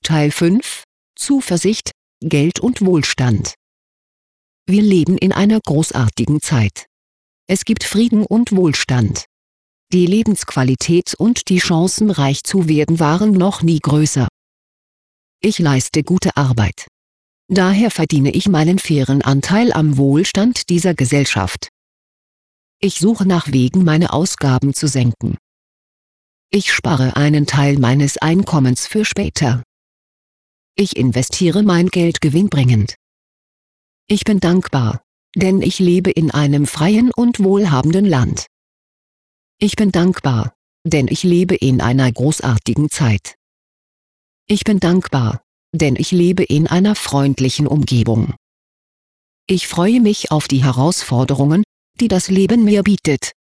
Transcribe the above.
Teil 5 – Zuversicht, Geld und Wohlstand. Wir leben in einer großartigen Zeit. Es gibt Frieden und Wohlstand. Die Lebensqualität und die Chancen, reich zu werden, waren noch nie größer. Ich leiste gute Arbeit. Daher verdiene ich meinen fairen Anteil am Wohlstand dieser Gesellschaft. Ich suche nach Wegen, meine Ausgaben zu senken. Ich spare einen Teil meines Einkommens für später. Ich investiere mein Geld gewinnbringend. Ich bin dankbar, denn ich lebe in einem freien und wohlhabenden Land. Ich bin dankbar, denn ich lebe in einer großartigen Zeit. Ich bin dankbar, denn ich lebe in einer freundlichen Umgebung. Ich freue mich auf die Herausforderungen, die das Leben mir bietet.